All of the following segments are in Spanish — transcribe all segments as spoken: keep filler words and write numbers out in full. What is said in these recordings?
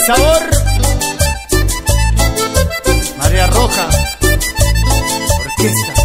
sabor. Marea Roja Orquesta.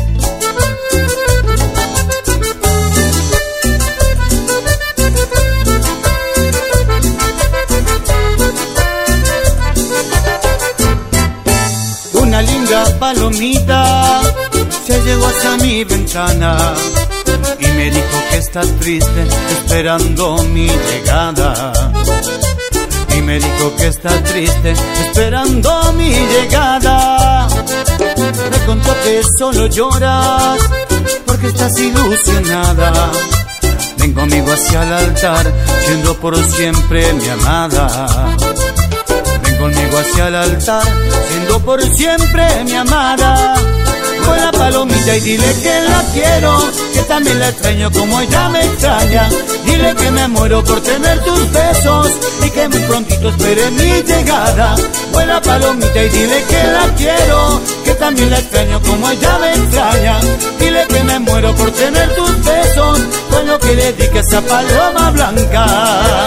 Una linda palomita se llegó hasta mi ventana y me dijo que está triste esperando mi llegada. Y me dijo que está triste esperando mi llegada. Me contó que solo lloras porque estás ilusionada. Ven conmigo hacia el altar, siendo por siempre mi amada. Ven conmigo hacia el altar, siendo por siempre mi amada. Con la palomita y dile que la quiero, que también la extraño como ella me extraña. Dile que me muero por tener tus besos y que muy prontito espere mi llegada. Con la palomita y dile que la quiero, que también la extraño como ella me extraña. Dile que me muero por tener tus besos, con lo que le dedique a esa paloma blanca.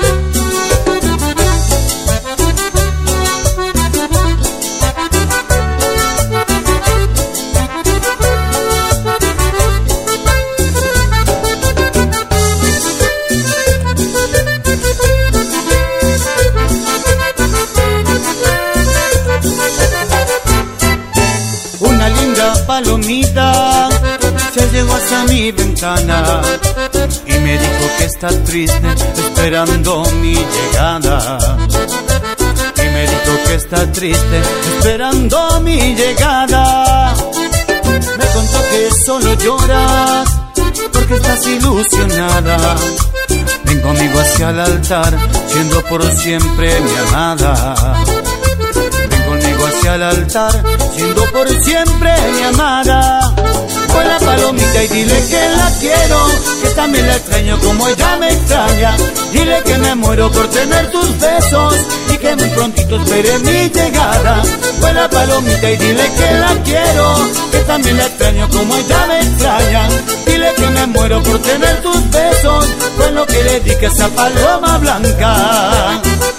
Palomita se llegó hasta mi ventana y me dijo que está triste esperando mi llegada. Y me dijo que está triste esperando mi llegada. Me contó que solo lloras porque estás ilusionada. Ven conmigo hacia el altar, siendo por siempre mi amada. Hacia el altar, siendo por siempre mi amada. Con la palomita y dile que la quiero, que también la extraño como ella me extraña. Dile que me muero por tener tus besos y que muy prontito espere mi llegada. Con la palomita y dile que la quiero, que también la extraño como ella me extraña. Dile que me muero por tener tus besos, con lo que le dedique a esa paloma blanca.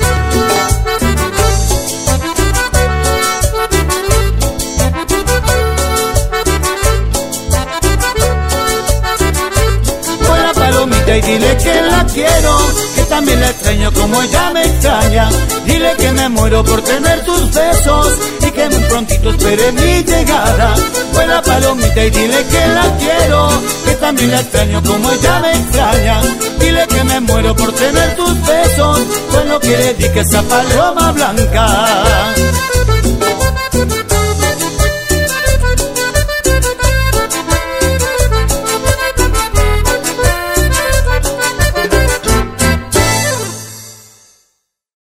Y dile que la quiero, que también la extraño como ella me extraña. Dile que me muero por tener tus besos y que muy prontito espere mi llegada. Fue la palomita y dile que la quiero, que también la extraño como ella me extraña. Dile que me muero por tener tus besos, con lo que le dedique a esa paloma blanca.